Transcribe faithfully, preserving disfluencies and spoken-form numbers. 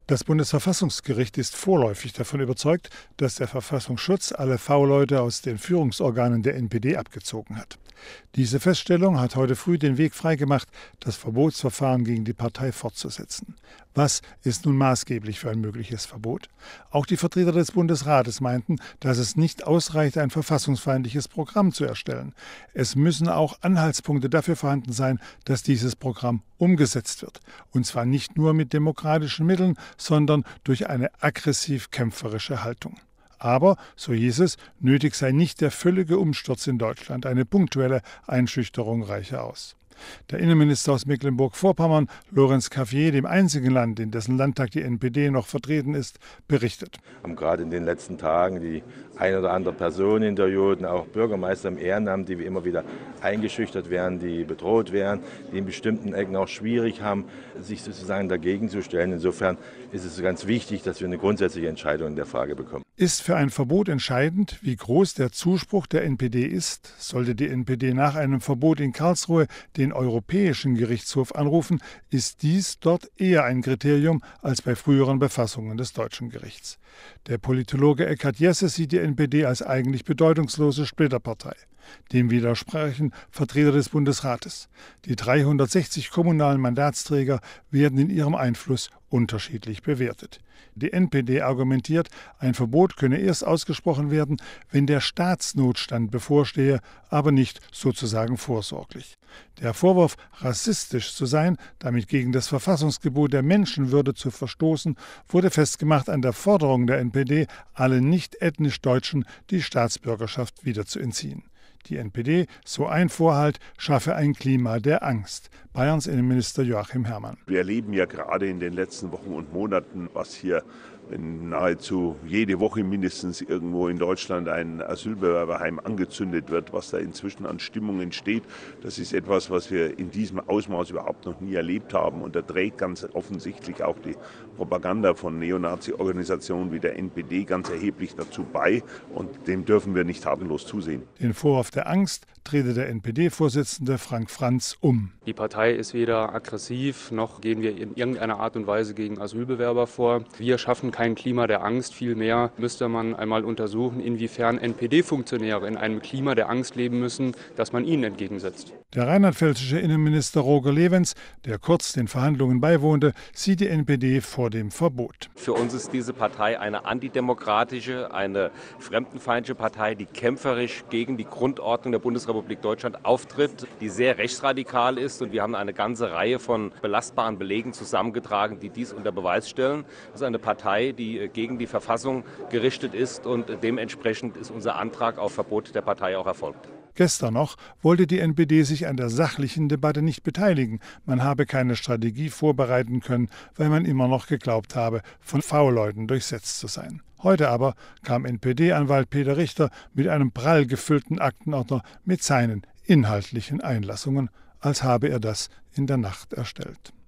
Das Bundesverfassungsgericht ist vorläufig davon überzeugt, dass der Verfassungsschutz alle V-Leute aus den Führungsorganen der N P D abgezogen hat. Diese Feststellung hat heute früh den Weg freigemacht, das Verbotsverfahren gegen die Partei fortzusetzen. Was ist nun maßgeblich für ein mögliches Verbot? Auch die Vertreter des Bundesrates meinten, dass es nicht ausreicht, ein verfassungsfeindliches Programm zu erstellen. Es müssen auch Anhaltspunkte dafür vorhanden sein, dass dieses Programm umgesetzt wird. Und zwar nicht nur mit demokratischen Mitteln, sondern durch eine aggressiv-kämpferische Haltung. Aber, so hieß es, nötig sei nicht der völlige Umsturz in Deutschland. Eine punktuelle Einschüchterung reiche aus. Der Innenminister aus Mecklenburg-Vorpommern, Lorenz Cafier, dem einzigen Land, in dessen Landtag die N P D noch vertreten ist, berichtet. Wir haben gerade in den letzten Tagen die ein oder andere Person interviewt, auch Bürgermeister im Ehrenamt, die wie immer wieder eingeschüchtert werden, die bedroht werden, die in bestimmten Ecken auch schwierig haben, sich sozusagen dagegen zu stellen. Insofern ist es ganz wichtig, dass wir eine grundsätzliche Entscheidung in der Frage bekommen. Ist für ein Verbot entscheidend, wie groß der Zuspruch der N P D ist? Sollte die N P D nach einem Verbot in Karlsruhe den Europäischen Gerichtshof anrufen, ist dies dort eher ein Kriterium als bei früheren Befassungen des deutschen Gerichts. Der Politologe Eckhard Jesse sieht die N P D als eigentlich bedeutungslose Splitterpartei. Dem widersprechen Vertreter des Bundesrates. Die dreihundertsechzig kommunalen Mandatsträger werden in ihrem Einfluss unterschiedlich bewertet. Die N P D argumentiert, ein Verbot könne erst ausgesprochen werden, wenn der Staatsnotstand bevorstehe, aber nicht sozusagen vorsorglich. Der Vorwurf, rassistisch zu sein, damit gegen das Verfassungsgebot der Menschenwürde zu verstoßen, wurde festgemacht an der Forderung der N P D, allen nicht ethnisch Deutschen die Staatsbürgerschaft wieder zu entziehen. Die N P D, so ein Vorhalt, schaffe ein Klima der Angst. Bayerns Innenminister Joachim Herrmann. Wir erleben ja gerade in den letzten Wochen und Monaten, was hier wenn nahezu jede Woche mindestens irgendwo in Deutschland ein Asylbewerberheim angezündet wird, was da inzwischen an Stimmung entsteht. Das ist etwas, was wir in diesem Ausmaß überhaupt noch nie erlebt haben. Und da trägt ganz offensichtlich auch die Propaganda von Neonazi-Organisationen wie der N P D ganz erheblich dazu bei. Und dem dürfen wir nicht tatenlos zusehen. Den Vorwurf der Angst drehte der N P D-Vorsitzende Frank Franz um. Die Partei ist weder aggressiv, noch gehen wir in irgendeiner Art und Weise gegen Asylbewerber vor. Wir schaffen kein Klima der Angst. Vielmehr müsste man einmal untersuchen, inwiefern N P D-Funktionäre in einem Klima der Angst leben müssen, das man ihnen entgegensetzt. Der rheinland-pfälzische Innenminister Roger Lewens, der kurz den Verhandlungen beiwohnte, sieht die N P D vor dem Verbot. Für uns ist diese Partei eine antidemokratische, eine fremdenfeindliche Partei, die kämpferisch gegen die Grundordnung der Bundesrepublik Deutschland auftritt, die sehr rechtsradikal ist. Und wir haben eine ganze Reihe von belastbaren Belegen zusammengetragen, die dies unter Beweis stellen. Das ist eine Partei, die gegen die Verfassung gerichtet ist, und dementsprechend ist unser Antrag auf Verbot der Partei auch erfolgt. Gestern noch wollte die N P D sich an der sachlichen Debatte nicht beteiligen. Man habe keine Strategie vorbereiten können, weil man immer noch geglaubt habe, von V-Leuten durchsetzt zu sein. Heute aber kam N P D-Anwalt Peter Richter mit einem prall gefüllten Aktenordner mit seinen inhaltlichen Einlassungen, als habe er das in der Nacht erstellt.